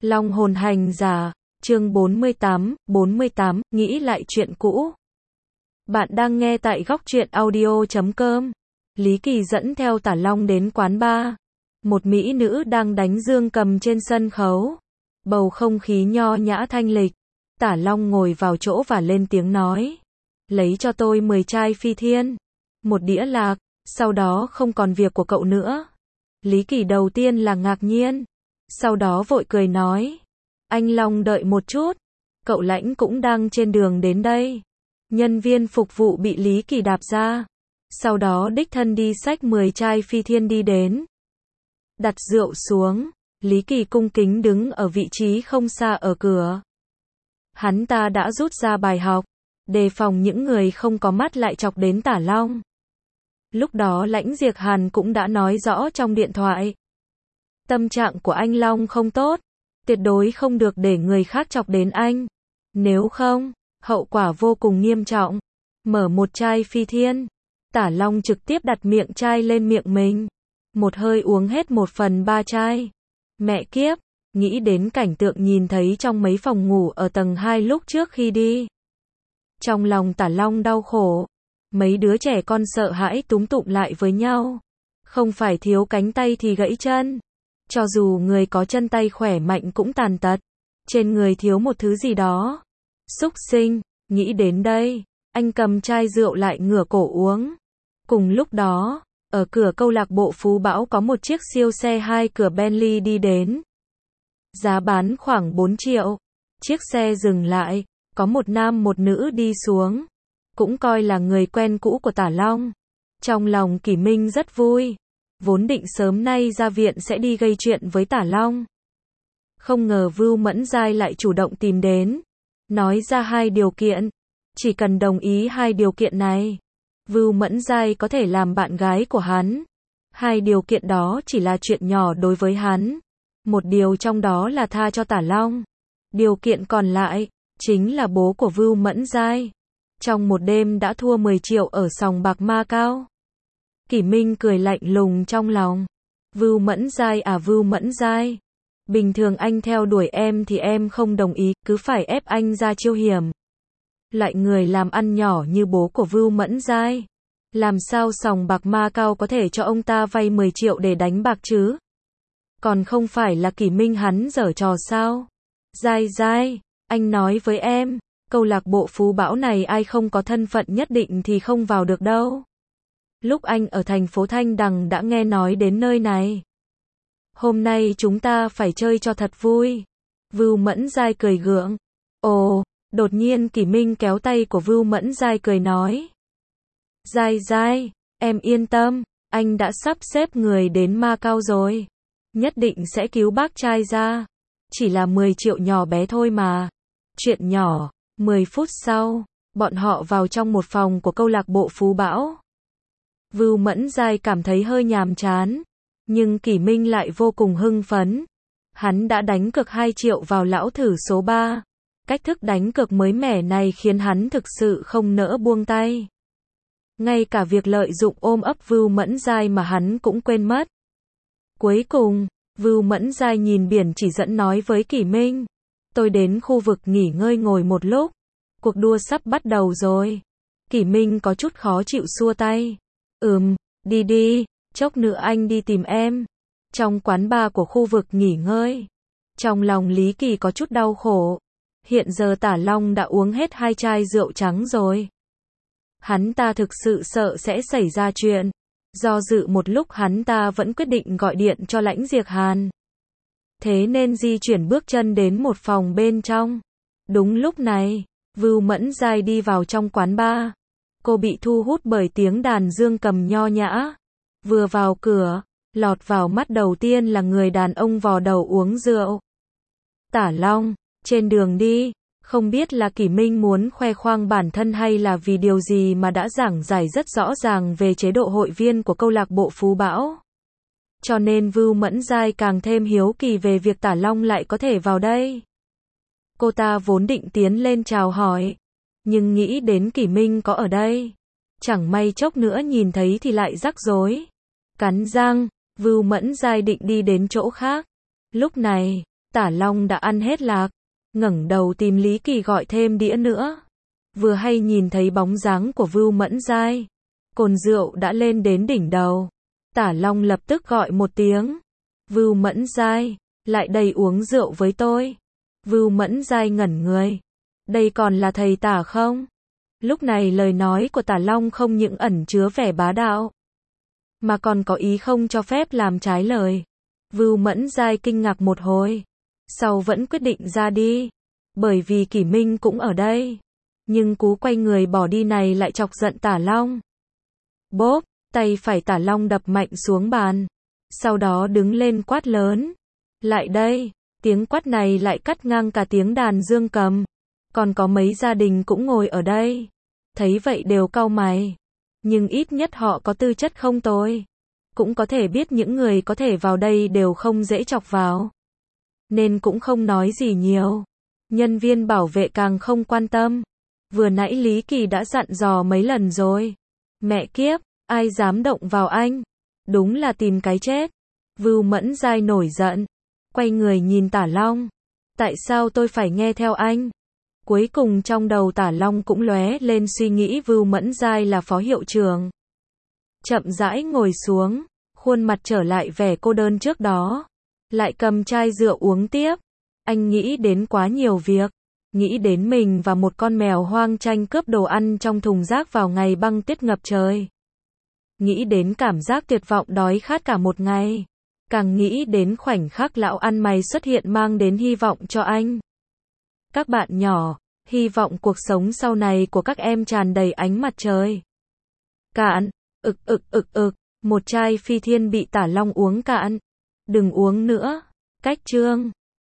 Long hồn hành giả, chương 48, nghĩ lại chuyện cũ. Bạn đang nghe tại góc truyện audio.com. Lý Kỳ dẫn theo Tả Long đến quán bar. Một mỹ nữ đang đánh dương cầm trên sân khấu. Bầu không khí nho nhã thanh lịch. Tả Long ngồi vào chỗ và lên tiếng nói. Lấy cho tôi 10 chai phi thiên. Một đĩa lạc, sau đó không còn việc của cậu nữa. Lý Kỳ đầu tiên là ngạc nhiên. Sau đó vội cười nói. Anh Long đợi một chút. Cậu Lãnh cũng đang trên đường đến đây. Nhân viên phục vụ bị Lý Kỳ đạp ra. Sau đó đích thân đi xách 10 chai phi thiên đi đến. Đặt rượu xuống. Lý Kỳ cung kính đứng ở vị trí không xa ở cửa. Hắn ta đã rút ra bài học. Đề phòng những người không có mắt lại chọc đến Tả Long. Lúc đó Lãnh Diệc Hàn cũng đã nói rõ trong điện thoại. Tâm trạng của anh Long không tốt. Tuyệt đối không được để người khác chọc đến anh. Nếu không, hậu quả vô cùng nghiêm trọng. Mở một chai phi thiên. Tả Long trực tiếp đặt miệng chai lên miệng mình. Một hơi uống hết 1/3 chai. Mẹ kiếp, nghĩ đến cảnh tượng nhìn thấy trong mấy phòng ngủ ở tầng 2 lúc trước khi đi. Trong lòng Tả Long đau khổ. Mấy đứa trẻ con sợ hãi túm tụm lại với nhau. Không phải thiếu cánh tay thì gãy chân. Cho dù người có chân tay khỏe mạnh cũng tàn tật. Trên người thiếu một thứ gì đó. Súc sinh, nghĩ đến đây, anh cầm chai rượu lại ngửa cổ uống. Cùng lúc đó, ở cửa câu lạc bộ Phú Bão có một chiếc siêu xe 2 cửa Bentley đi đến. Giá bán khoảng 4 triệu. Chiếc xe dừng lại, có một nam một nữ đi xuống. Cũng coi là người quen cũ của Tả Long. Trong lòng Kỷ Minh rất vui. Vốn định sớm nay ra viện sẽ đi gây chuyện với Tả Long. Không ngờ Vưu Mẫn Giai lại chủ động tìm đến. Nói ra 2 điều kiện. Chỉ cần đồng ý 2 điều kiện này, Vưu Mẫn Giai có thể làm bạn gái của hắn. 2 điều kiện đó chỉ là chuyện nhỏ đối với hắn. Một điều trong đó là tha cho Tả Long. Điều kiện còn lại, chính là bố của Vưu Mẫn Giai. Trong một đêm đã thua 10 triệu ở sòng bạc Macau. Kỷ Minh cười lạnh lùng trong lòng. Vưu Mẫn Giai à, Vưu Mẫn Giai. Bình thường anh theo đuổi em thì em không đồng ý, cứ phải ép anh ra chiêu hiểm. Loại người làm ăn nhỏ như bố của Vưu Mẫn Giai. Làm sao sòng bạc Macau có thể cho ông ta vay 10 triệu để đánh bạc chứ? Còn không phải là Kỷ Minh hắn giở trò sao? Giai Giai, anh nói với em, câu lạc bộ Phú Bão này ai không có thân phận nhất định thì không vào được đâu. Lúc anh ở thành phố Thanh Đằng đã nghe nói đến nơi này. Hôm nay chúng ta phải chơi cho thật vui. Vưu Mẫn Giai cười gượng. Ồ, đột nhiên Kỷ Minh kéo tay của Vưu Mẫn Giai cười nói. Giai Giai, em yên tâm, anh đã sắp xếp người đến Macau rồi. Nhất định sẽ cứu bác trai ra. Chỉ là 10 triệu nhỏ bé thôi mà. Chuyện nhỏ. 10 phút sau, bọn họ vào trong một phòng của câu lạc bộ Phú Bão. Vưu Mẫn Giai cảm thấy hơi nhàm chán. Nhưng Kỷ Minh lại vô cùng hưng phấn. Hắn đã đánh cược 2 triệu vào lão thử số 3. Cách thức đánh cược mới mẻ này khiến hắn thực sự không nỡ buông tay. Ngay cả việc lợi dụng ôm ấp Vưu Mẫn Giai mà hắn cũng quên mất. Cuối cùng, Vưu Mẫn Giai nhìn biển chỉ dẫn nói với Kỷ Minh. Tôi đến khu vực nghỉ ngơi ngồi một lúc. Cuộc đua sắp bắt đầu rồi. Kỷ Minh có chút khó chịu xua tay. Đi đi, chốc nữa anh đi tìm em. Trong quán bar của khu vực nghỉ ngơi. Trong lòng Lý Kỳ có chút đau khổ. Hiện giờ Tả Long đã uống hết 2 chai rượu trắng rồi. Hắn ta thực sự sợ sẽ xảy ra chuyện. Do dự một lúc hắn ta vẫn quyết định gọi điện cho Lãnh Diệc Hàn. Thế nên di chuyển bước chân đến một phòng bên trong. Đúng lúc này, Vưu Mẫn Giai đi vào trong quán bar. Cô bị thu hút bởi tiếng đàn dương cầm nho nhã. Vừa vào cửa, lọt vào mắt đầu tiên là người đàn ông vò đầu uống rượu. Tả Long, trên đường đi, không biết là Kỷ Minh muốn khoe khoang bản thân hay là vì điều gì mà đã giảng giải rất rõ ràng về chế độ hội viên của câu lạc bộ Phú Bão. Cho nên Vưu Mẫn Giai càng thêm hiếu kỳ về việc Tả Long lại có thể vào đây. Cô ta vốn định tiến lên chào hỏi, nhưng nghĩ đến Kỷ Minh có ở đây. Chẳng may chốc nữa nhìn thấy thì lại rắc rối. Cắn răng, Vưu Mẫn Giai định đi đến chỗ khác. Lúc này, Tả Long đã ăn hết lạc, ngẩng đầu tìm Lý Kỳ gọi thêm đĩa nữa. Vừa hay nhìn thấy bóng dáng của Vưu Mẫn Giai. Cồn rượu đã lên đến đỉnh đầu. Tả Long lập tức gọi một tiếng. Vưu Mẫn Giai, lại đây uống rượu với tôi. Vưu Mẫn Giai ngẩn người. Đây còn là thầy Tả không? Lúc này lời nói của Tả Long không những ẩn chứa vẻ bá đạo, mà còn có ý không cho phép làm trái lời. Vưu Mẫn Giai kinh ngạc một hồi, sau vẫn quyết định ra đi, bởi vì Kỷ Minh cũng ở đây. Nhưng cú quay người bỏ đi này lại chọc giận Tả Long. Bốp, tay phải Tả Long đập mạnh xuống bàn, sau đó đứng lên quát lớn. Lại đây, tiếng quát này lại cắt ngang cả tiếng đàn dương cầm. Còn có mấy gia đình cũng ngồi ở đây. Thấy vậy đều cau mày. Nhưng ít nhất họ có tư chất không tồi. Cũng có thể biết những người có thể vào đây đều không dễ chọc vào. Nên cũng không nói gì nhiều. Nhân viên bảo vệ càng không quan tâm. Vừa nãy Lý Kỳ đã dặn dò mấy lần rồi. Mẹ kiếp, ai dám động vào anh? Đúng là tìm cái chết. Vưu Mẫn Giai nổi giận. Quay người nhìn Tả Long. Tại sao tôi phải nghe theo anh? Cuối cùng trong đầu Tả Long cũng lóe lên suy nghĩ Vưu Mẫn Giai là phó hiệu trưởng. Chậm rãi ngồi xuống, khuôn mặt trở lại vẻ cô đơn trước đó. Lại cầm chai rượu uống tiếp. Anh nghĩ đến quá nhiều việc. Nghĩ đến mình và một con mèo hoang tranh cướp đồ ăn trong thùng rác vào ngày băng tuyết ngập trời. Nghĩ đến cảm giác tuyệt vọng đói khát cả một ngày. Càng nghĩ đến khoảnh khắc lão ăn mày xuất hiện mang đến hy vọng cho anh. Các bạn nhỏ, hy vọng cuộc sống sau này của các em tràn đầy ánh mặt trời. Cạn, một chai Phi Thiên bị Tả Long uống cạn. Đừng uống nữa. Cách chương